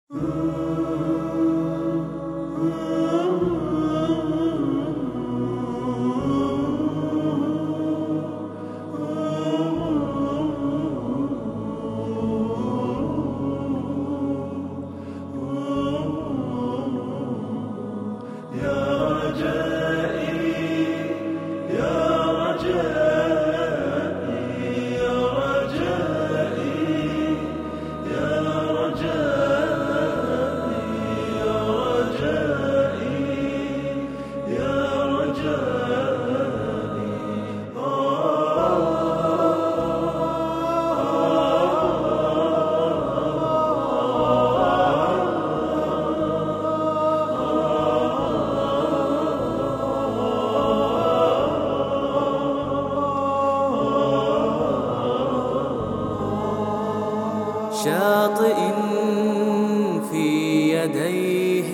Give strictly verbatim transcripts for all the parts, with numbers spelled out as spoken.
شاطئ في يديه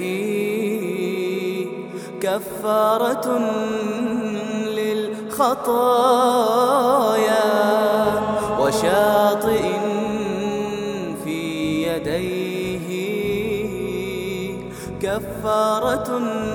كفارة للخطايا، وشاطئ في يديه كفارة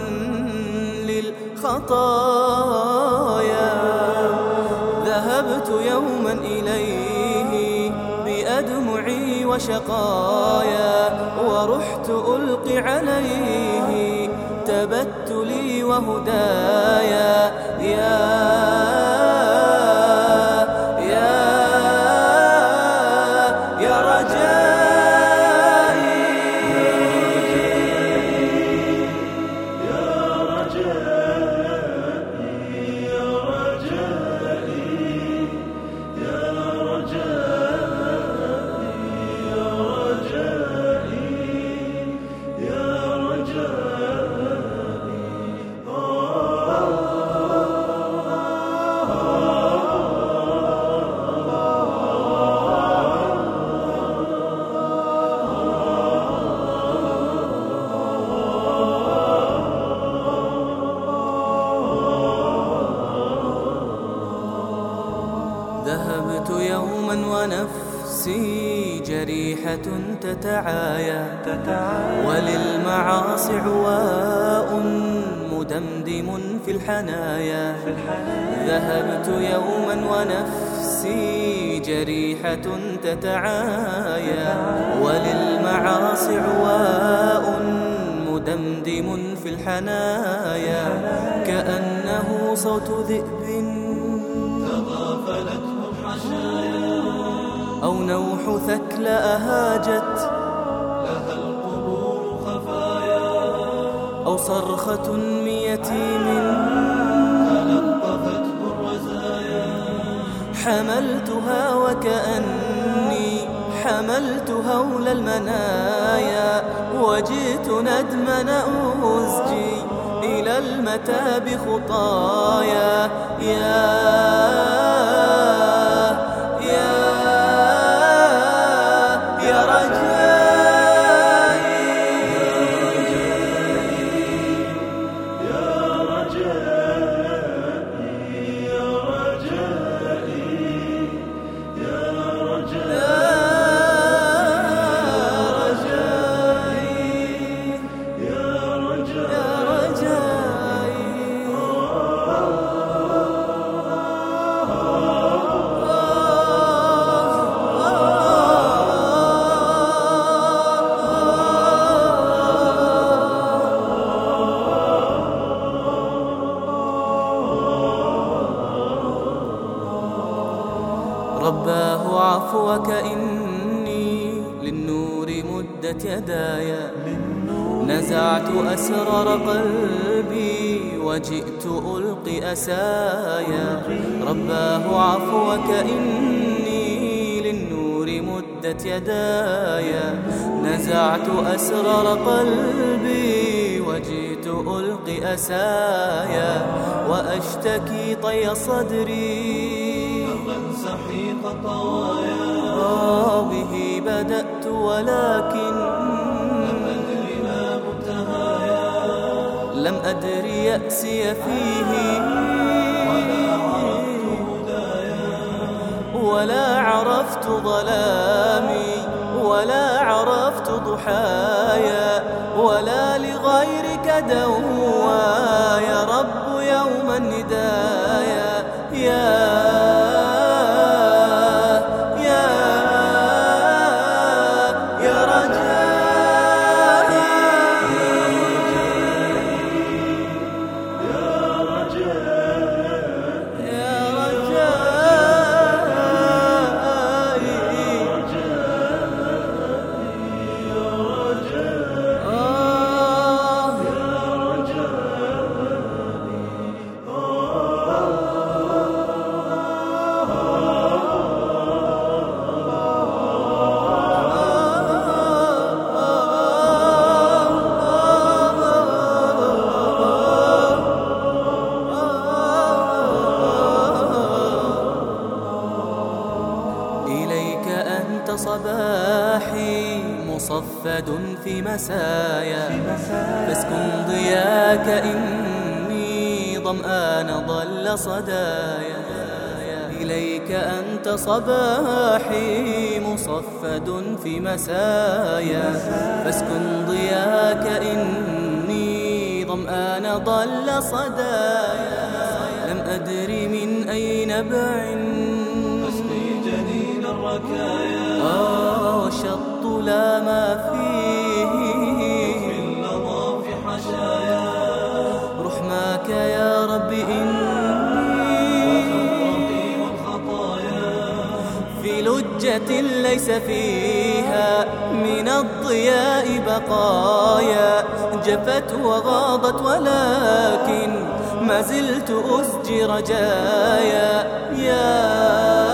للخطايا. ذهبت يوما إليه بأدمعي وشقايا، ورحت ألقي عليه تبتلي وهدايا. يا يا يا رجائي يا رجائي يا رجائي يا رجائي يا رجائي يا ذهبت يوما ونفسي جريحة تتعايا، وللمعاصي عواء مدمدم في الحنايا. ذهبت يوما ونفسي جريحة تتعايا، وللمعاصي عواء مدمدم في الحنايا. كأنه صوت ذئب تغافلته الحشايا، أو نوح ثكلى أهاجت لها القبور خفايا، أو صرخة من يتيم تلطفته الرزايا. حملتها وكأني حملت هول المنايا، وجئت ندمن أزجي إلى المتى بخطايا. يا يا يا رجائي يا رجائي يا رجائي يا رجائي يا رجائي رباه عفوك إني للنور مدت يدايا، نزعت أسرار قلبي وجئت ألقي أسايا. رباه عفوك إني للنور مدت يدايا، نزعت أسرار قلبي وجئت ألقي أسايا. وأشتكي طي صدري سحيق طوايا، به بدأت ولكن لم أدري ما منتهايا. لم أدر يأسي فيه ولا عرفت هدايا، ولا عرفت ظلامي ولا عرفت ضحايا ولا لغيرك دوا يا رب يوم الندايا يا صباحي مصفد في مسايا فاسكن ضياك إني ظمآن ضل صدايا إليك أنت صباحي مصفد في مسايا فاسكن ضياك إني ظمآن ضل صدايا لم أدري من أي نبع أسقي جنين الركايا آه وشط لا ما فيه في اللظى في حشايا رحماك يا رب إني وخطئي والخطايا في لجة ليس فيها من الضياء بقايا جفت وغاضت ولكن ما زلت أسجي رجايا يا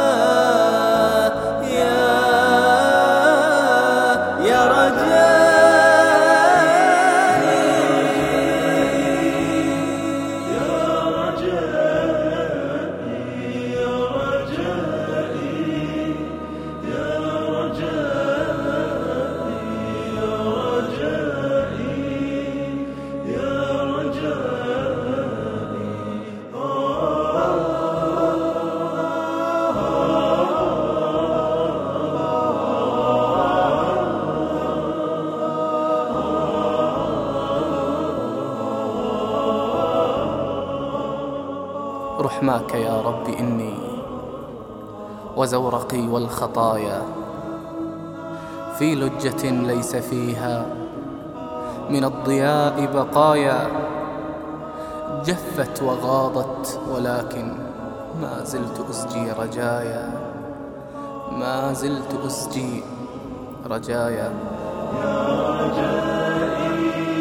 رحماك يا رب إني وزورقي والخطايا في لجة ليس فيها من الضياء بقايا جفت وغاضت ولكن ما زلت أسجي رجايا ما زلت أسجي رجايا يا رجائي